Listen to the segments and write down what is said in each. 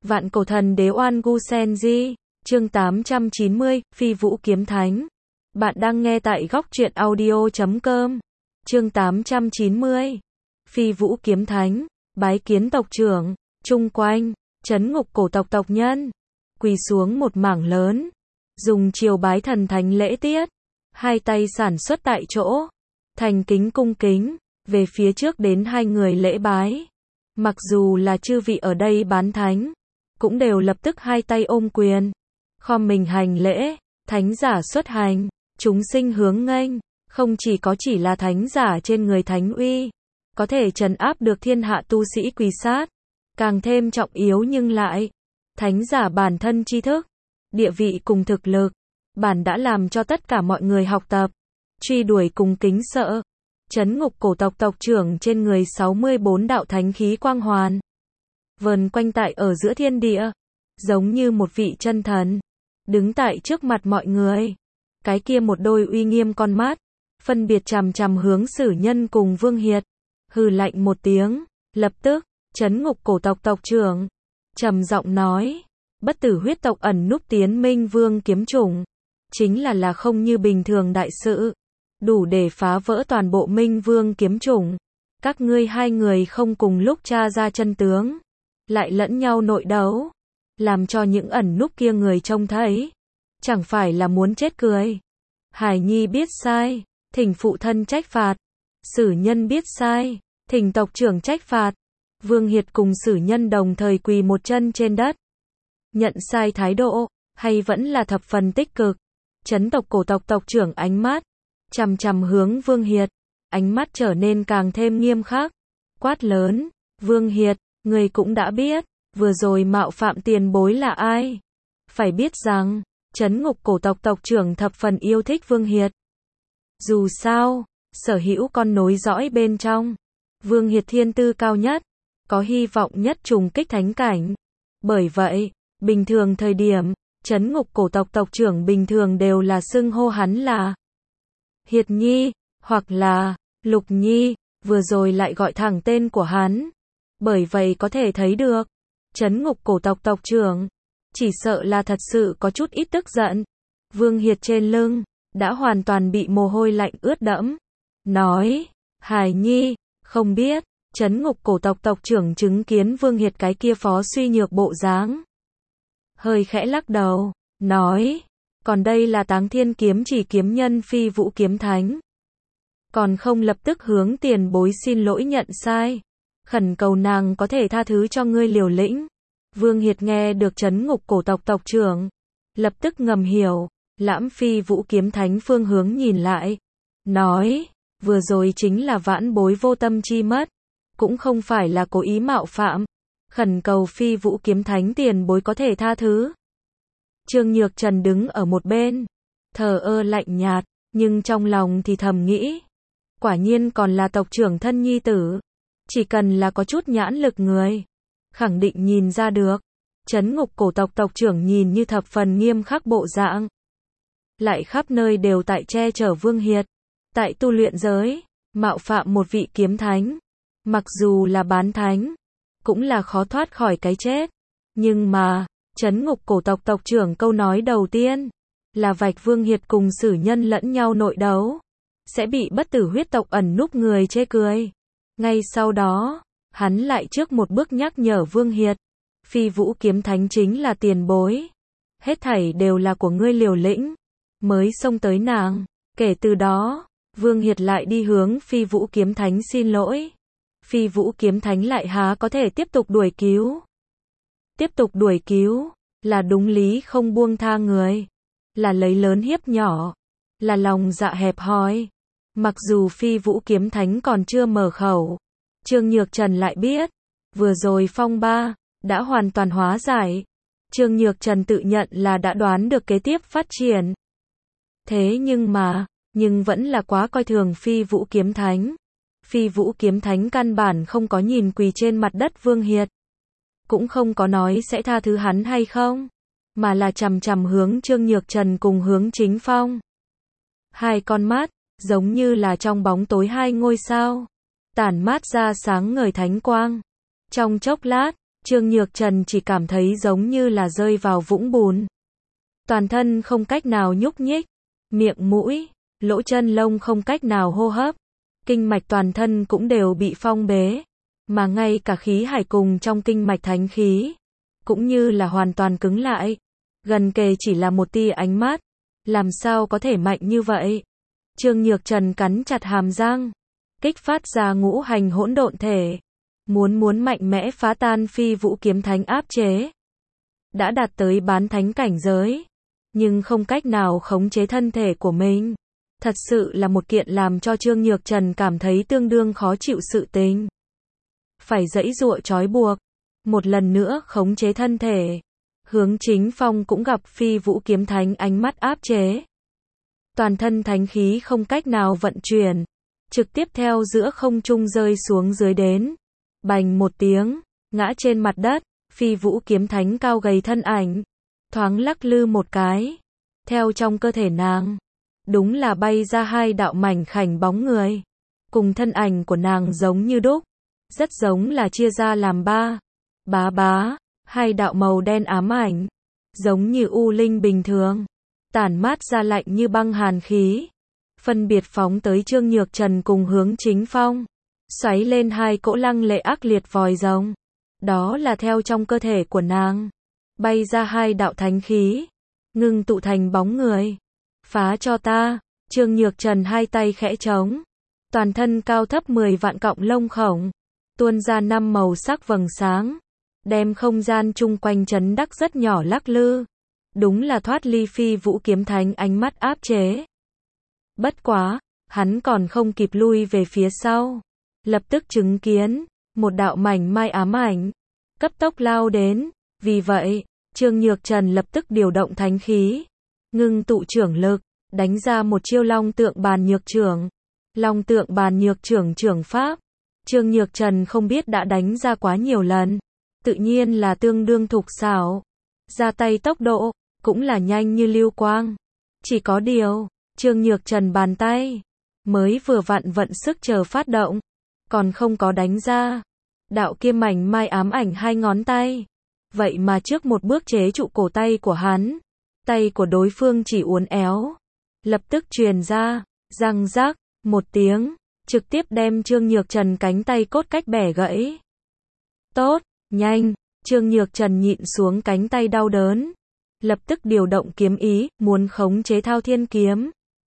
Vạn cổ thần đế Oan Gu Sen Di, chương 890, Phi Vũ Kiếm Thánh. Bạn đang nghe tại góc truyện audio.com. Chương 890. Phi Vũ Kiếm Thánh, bái kiến tộc trưởng, chung quanh, trấn ngục cổ tộc tộc nhân, quỳ xuống một mảng lớn, dùng triều bái thần thánh lễ tiết, hai tay sản xuất tại chỗ, thành kính cung kính, về phía trước đến hai người lễ bái. Mặc dù là chư vị ở đây bán thánh, cũng đều lập tức hai tay ôm quyền, khom mình hành lễ, thánh giả xuất hành, chúng sinh hướng nghênh, không chỉ là thánh giả trên người thánh uy, có thể trấn áp được thiên hạ tu sĩ quỳ sát, càng thêm trọng yếu nhưng lại, thánh giả bản thân tri thức, địa vị cùng thực lực, bản đã làm cho tất cả mọi người học tập, truy đuổi cùng kính sợ. Trấn ngục cổ tộc tộc trưởng trên người 64 đạo thánh khí quang hoàn, vờn quanh tại ở giữa thiên địa, giống như một vị chân thần, đứng tại trước mặt mọi người. Cái kia một đôi uy nghiêm con mắt, phân biệt chằm chằm hướng Sử Nhân cùng Vương Hiệt, hừ lạnh một tiếng, lập tức, trấn ngục cổ tộc tộc trưởng, trầm giọng nói, bất tử huyết tộc ẩn núp tiến Minh Vương kiếm chủng, chính là không như bình thường đại sự, đủ để phá vỡ toàn bộ Minh Vương kiếm chủng. Các ngươi hai người không cùng lúc tra ra chân tướng, lại lẫn nhau nội đấu, làm cho những ẩn núp kia người trông thấy, chẳng phải là muốn chết cười. Hải Nhi biết sai, thỉnh phụ thân trách phạt. Sử Nhân biết sai, thỉnh tộc trưởng trách phạt. Vương Hiệt cùng Sử Nhân đồng thời quỳ một chân trên đất. Nhận sai thái độ, hay vẫn là thập phần tích cực. Trấn tộc cổ tộc tộc trưởng ánh mắt chằm chằm hướng Vương Hiệt, ánh mắt trở nên càng thêm nghiêm khắc, quát lớn, Vương Hiệt, người cũng đã biết, vừa rồi mạo phạm tiền bối là ai. Phải biết rằng, trấn ngục cổ tộc tộc trưởng thập phần yêu thích Vương Hiệt. Dù sao, sở hữu con nối dõi bên trong, Vương Hiệt thiên tư cao nhất, có hy vọng nhất trùng kích thánh cảnh. Bởi vậy, bình thường thời điểm, trấn ngục cổ tộc tộc trưởng bình thường đều là xưng hô hắn là Hiệt Nhi, hoặc là Lục Nhi, vừa rồi lại gọi thẳng tên của hắn. Bởi vậy có thể thấy được, trấn ngục cổ tộc tộc trưởng, chỉ sợ là thật sự có chút ít tức giận. Vương Hiệt trên lưng, đã hoàn toàn bị mồ hôi lạnh ướt đẫm. Nói, Hải Nhi, không biết, trấn ngục cổ tộc tộc trưởng chứng kiến Vương Hiệt cái kia phó suy nhược bộ dáng, hơi khẽ lắc đầu, nói, còn đây là Táng Thiên kiếm chỉ kiếm nhân Phi Vũ Kiếm Thánh. Còn không lập tức hướng tiền bối xin lỗi nhận sai, khẩn cầu nàng có thể tha thứ cho ngươi liều lĩnh. Vương Hiệt nghe được trấn ngục cổ tộc tộc trưởng, lập tức ngầm hiểu, lãm Phi Vũ Kiếm Thánh phương hướng nhìn lại, nói, vừa rồi chính là vãn bối vô tâm chi mất, cũng không phải là cố ý mạo phạm, khẩn cầu Phi Vũ Kiếm Thánh tiền bối có thể tha thứ. Trương Nhược Trần đứng ở một bên, thờ ơ lạnh nhạt, nhưng trong lòng thì thầm nghĩ, quả nhiên còn là tộc trưởng thân nhi tử, chỉ cần là có chút nhãn lực người, khẳng định nhìn ra được. Trấn ngục cổ tộc tộc trưởng nhìn như thập phần nghiêm khắc bộ dạng, lại khắp nơi đều tại che chở Vương Hiệt, tại tu luyện giới, mạo phạm một vị kiếm thánh, mặc dù là bán thánh, cũng là khó thoát khỏi cái chết. Nhưng mà, trấn ngục cổ tộc tộc trưởng câu nói đầu tiên, là vạch Vương Hiệt cùng Sử Nhân lẫn nhau nội đấu, sẽ bị bất tử huyết tộc ẩn núp người chê cười. Ngay sau đó, hắn lại trước một bước nhắc nhở Vương Hiệt, Phi Vũ Kiếm Thánh chính là tiền bối, hết thảy đều là của ngươi liều lĩnh, mới xông tới nàng. Kể từ đó, Vương Hiệt lại đi hướng Phi Vũ Kiếm Thánh xin lỗi. Phi Vũ Kiếm Thánh lại há có thể tiếp tục đuổi cứu. Tiếp tục đuổi cứu, là đúng lý không buông tha người, là lấy lớn hiếp nhỏ, là lòng dạ hẹp hòi. Mặc dù Phi Vũ Kiếm Thánh còn chưa mở khẩu, Trương Nhược Trần lại biết, vừa rồi phong ba, đã hoàn toàn hóa giải. Trương Nhược Trần tự nhận là đã đoán được kế tiếp phát triển. Thế nhưng vẫn là quá coi thường Phi Vũ Kiếm Thánh. Phi Vũ Kiếm Thánh căn bản không có nhìn quỳ trên mặt đất Vương Hiệt, cũng không có nói sẽ tha thứ hắn hay không, mà là chằm chằm hướng Trương Nhược Trần cùng hướng Chính Phong. Hai con mắt, giống như là trong bóng tối hai ngôi sao, tản mát ra sáng ngời thánh quang. Trong chốc lát, Trương Nhược Trần chỉ cảm thấy giống như là rơi vào vũng bùn. Toàn thân không cách nào nhúc nhích, miệng mũi, lỗ chân lông không cách nào hô hấp, kinh mạch toàn thân cũng đều bị phong bế, mà ngay cả khí hải cùng trong kinh mạch thánh khí, cũng như là hoàn toàn cứng lại, gần kề chỉ là một tia ánh mắt, làm sao có thể mạnh như vậy? Trương Nhược Trần cắn chặt hàm răng, kích phát ra ngũ hành hỗn độn thể, muốn mạnh mẽ phá tan Phi Vũ Kiếm Thánh áp chế. Đã đạt tới bán thánh cảnh giới, nhưng không cách nào khống chế thân thể của mình. Thật sự là một kiện làm cho Trương Nhược Trần cảm thấy tương đương khó chịu sự tình. Phải giãy giụa trói buộc, một lần nữa khống chế thân thể. Hướng Chính Phong cũng gặp Phi Vũ Kiếm Thánh ánh mắt áp chế. Toàn thân thánh khí không cách nào vận chuyển, trực tiếp theo giữa không trung rơi xuống dưới đến. Bành một tiếng, ngã trên mặt đất, Phi Vũ Kiếm Thánh cao gầy thân ảnh, thoáng lắc lư một cái. Theo trong cơ thể nàng, đúng là bay ra hai đạo mảnh khảnh bóng người. Cùng thân ảnh của nàng giống như đúc, rất giống là chia ra làm ba. Bá, hai đạo màu đen ám ảnh, giống như u linh bình thường, tản mát ra lạnh như băng hàn khí. Phân biệt phóng tới Trương Nhược Trần cùng Hướng Chính Phong, xoáy lên hai cỗ lăng lệ ác liệt vòi rồng. Đó là theo trong cơ thể của nàng, bay ra hai đạo thánh khí, ngưng tụ thành bóng người. Phá cho ta, Trương Nhược Trần hai tay khẽ trống, toàn thân cao thấp 10 vạn cọng lông khổng, tuôn ra 5 màu sắc vầng sáng, đem không gian chung quanh chấn đắc rất nhỏ lắc lư. Đúng là thoát ly Phi Vũ Kiếm Thánh ánh mắt áp chế. Bất quá, hắn còn không kịp lui về phía sau, lập tức chứng kiến một đạo mảnh mai ám ảnh cấp tốc lao đến. Vì vậy, Trương Nhược Trần lập tức điều động thánh khí, ngưng tụ trưởng lực, đánh ra một chiêu Long Tượng Bàn Nhược Chưởng. Long Tượng Bàn Nhược Chưởng trưởng pháp, Trương Nhược Trần không biết đã đánh ra quá nhiều lần, tự nhiên là tương đương thục xảo. Ra tay tốc độ cũng là nhanh như lưu quang. Chỉ có điều, Trương Nhược Trần bàn tay mới vừa vặn vận sức chờ phát động, còn không có đánh ra đạo kia mảnh mai ám ảnh hai ngón tay, vậy mà trước một bước chế trụ cổ tay của hắn. Tay của đối phương chỉ uốn éo, lập tức truyền ra răng rác một tiếng, trực tiếp đem Trương Nhược Trần cánh tay cốt cách bẻ gãy. Tốt, nhanh, Trương Nhược Trần nhịn xuống cánh tay đau đớn, lập tức điều động kiếm ý, muốn khống chế Thao Thiên kiếm.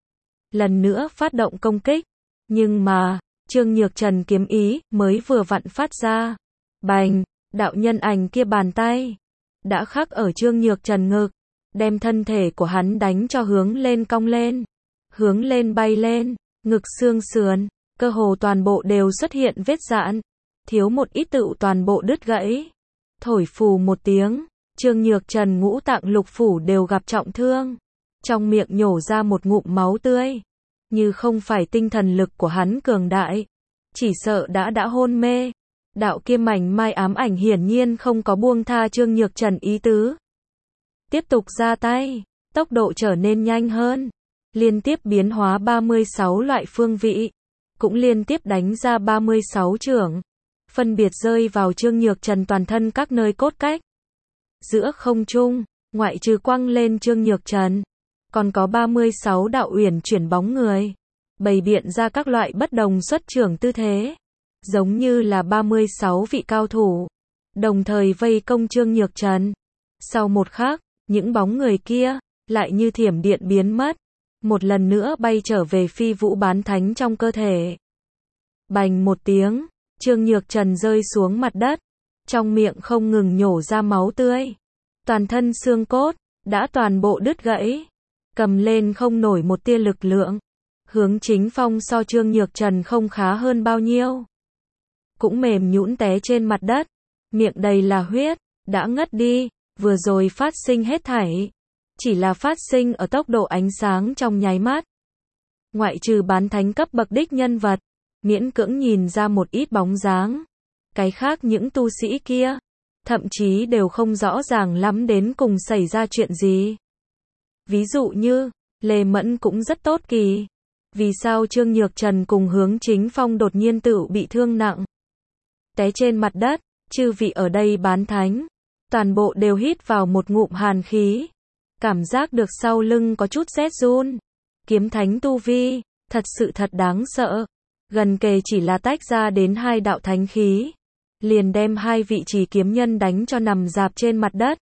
Lần nữa phát động công kích, nhưng mà, Trương Nhược Trần kiếm ý mới vừa vặn phát ra. Bành, đạo nhân ảnh kia bàn tay đã khắc ở Trương Nhược Trần ngực, đem thân thể của hắn đánh cho hướng lên cong lên, hướng lên bay lên, ngực xương sườn, cơ hồ toàn bộ đều xuất hiện vết rạn, thiếu một ít tựu toàn bộ đứt gãy. Thổi phù một tiếng, Trương Nhược Trần ngũ tạng lục phủ đều gặp trọng thương, trong miệng nhổ ra một ngụm máu tươi. Như không phải tinh thần lực của hắn cường đại, chỉ sợ đã hôn mê. Đạo kia mảnh mai ám ảnh hiển nhiên không có buông tha Trương Nhược Trần ý tứ. Tiếp tục ra tay, tốc độ trở nên nhanh hơn, liên tiếp biến hóa 36 loại phương vị, cũng liên tiếp đánh ra 36 chưởng, phân biệt rơi vào Trương Nhược Trần toàn thân các nơi cốt cách. Giữa không trung, ngoại trừ quăng lên Trương Nhược Trần, còn có 36 đạo uyển chuyển bóng người, bày biện ra các loại bất đồng xuất chưởng tư thế, giống như là 36 vị cao thủ, đồng thời vây công Trương Nhược Trần. Sau một khắc, những bóng người kia lại như thiểm điện biến mất, một lần nữa bay trở về Phi Vũ bán thánh trong cơ thể. Bành một tiếng, Trương Nhược Trần rơi xuống mặt đất, trong miệng không ngừng nhổ ra máu tươi, toàn thân xương cốt đã toàn bộ đứt gãy, cầm lên không nổi một tia lực lượng. Hướng Chính Phong so Trương Nhược Trần không khá hơn bao nhiêu, cũng mềm nhũn té trên mặt đất, miệng đầy là huyết, đã ngất đi. Vừa rồi phát sinh hết thảy, chỉ là phát sinh ở tốc độ ánh sáng trong nháy mắt. Ngoại trừ bán thánh cấp bậc đích nhân vật, miễn cưỡng nhìn ra một ít bóng dáng. Cái khác những tu sĩ kia, thậm chí đều không rõ ràng lắm đến cùng xảy ra chuyện gì. Ví dụ như, Lê Mẫn cũng rất tốt kỳ. Vì sao Trương Nhược Trần cùng Hướng Chính Phong đột nhiên tự bị thương nặng, té trên mặt đất, Chư vị ở đây bán thánh, toàn bộ đều hít vào một ngụm hàn khí. Cảm giác được sau lưng có chút rét run. Kiếm thánh tu vi, thật sự thật đáng sợ. Gần kề chỉ là tách ra đến 2 đạo thánh khí. Liền đem 2 vị trì kiếm nhân đánh cho nằm rạp trên mặt đất.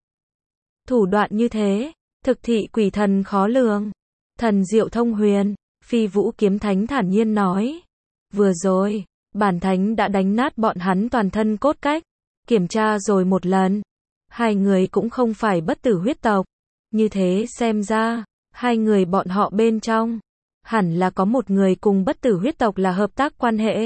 Thủ đoạn như thế, thực thị quỷ thần khó lường. Thần diệu thông huyền, Phi Vũ kiếm thánh thản nhiên nói. Vừa rồi, bản thánh đã đánh nát bọn hắn toàn thân cốt cách. Kiểm tra rồi một lần. 2 người cũng không phải bất tử huyết tộc. Như thế xem ra, 2 người bọn họ bên trong, hẳn là có một người cùng bất tử huyết tộc là hợp tác quan hệ.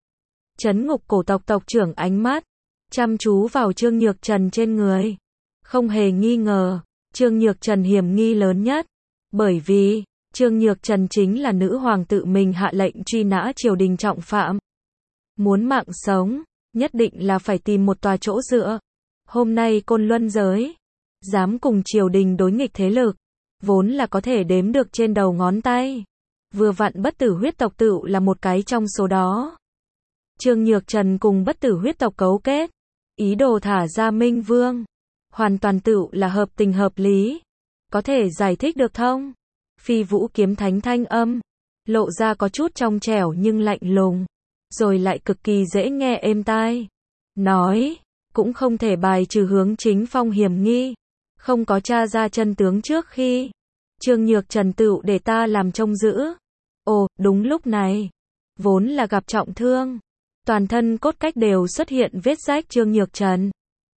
Trấn Ngục cổ tộc tộc trưởng ánh mắt, chăm chú vào Trương Nhược Trần trên người. Không hề nghi ngờ, Trương Nhược Trần hiểm nghi lớn nhất. Bởi vì, Trương Nhược Trần chính là nữ hoàng tự mình hạ lệnh truy nã triều đình trọng phạm. Muốn mạng sống, nhất định là phải tìm một tòa chỗ dựa. Hôm nay Côn Luân giới, dám cùng triều đình đối nghịch thế lực, vốn là có thể đếm được trên đầu ngón tay. Vừa vặn bất tử huyết tộc tựu là một cái trong số đó. Trương Nhược Trần cùng bất tử huyết tộc cấu kết, ý đồ thả ra Minh Vương. Hoàn toàn tựu là hợp tình hợp lý. Có thể giải thích được không? Phi Vũ kiếm thánh thanh âm, lộ ra có chút trong trẻo nhưng lạnh lùng. Rồi lại cực kỳ dễ nghe êm tai. Nói, cũng không thể bài trừ Hướng Chính Phong hiểm nghi. Không có tra ra chân tướng trước khi Trương Nhược Trần tựu để ta làm trông giữ. Ồ, đúng lúc này, vốn là gặp trọng thương, toàn thân cốt cách đều xuất hiện vết rách Trương Nhược Trần.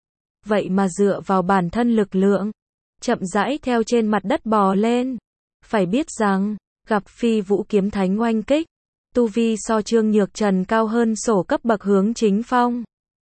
Vậy mà dựa vào bản thân lực lượng, chậm rãi theo trên mặt đất bò lên. Phải biết rằng, gặp Phi Vũ kiếm thánh oanh kích, tu vi so Trương Nhược Trần cao hơn sổ cấp bậc Hướng Chính Phong.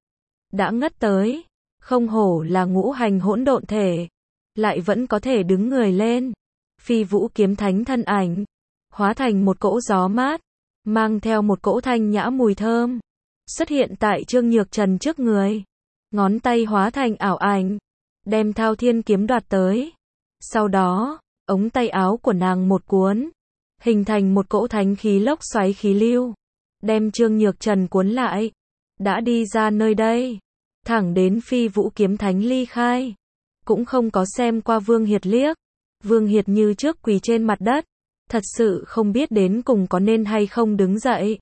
Đã ngất tới, không hổ là ngũ hành hỗn độn thể, lại vẫn có thể đứng người lên. Phi Vũ kiếm thánh thân ảnh, hóa thành một cỗ gió mát, mang theo một cỗ thanh nhã mùi thơm, xuất hiện tại Trương Nhược Trần trước người. Ngón tay hóa thành ảo ảnh, đem Thao Thiên kiếm đoạt tới. Sau đó, ống tay áo của nàng một cuốn, hình thành một cỗ thánh khí lốc xoáy khí lưu, đem Trương Nhược Trần cuốn lại. Đã đi ra nơi đây, thẳng đến Phi Vũ kiếm thánh ly khai, cũng không có xem qua Vương Hiệt liếc. Vương Hiệt như trước quỳ trên mặt đất, thật sự không biết đến cùng có nên hay không đứng dậy.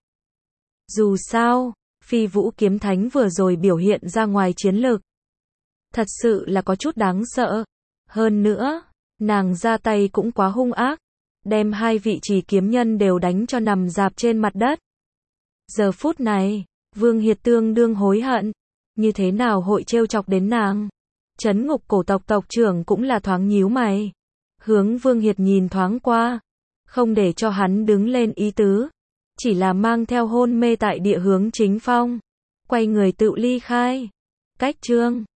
Dù sao, Phi Vũ kiếm thánh vừa rồi biểu hiện ra ngoài chiến lực, thật sự là có chút đáng sợ. Hơn nữa, nàng ra tay cũng quá hung ác, đem 2 vị trì kiếm nhân đều đánh cho nằm rạp trên mặt đất. Giờ phút này, Vương Hiệt tương đương hối hận, như thế nào hội trêu chọc đến nàng. Trấn Ngục cổ tộc tộc trưởng cũng là thoáng nhíu mày, hướng Vương Hiệt nhìn thoáng qua, không để cho hắn đứng lên ý tứ, chỉ là mang theo hôn mê tại địa Hướng Chính Phong, quay người tự ly khai. Cách chương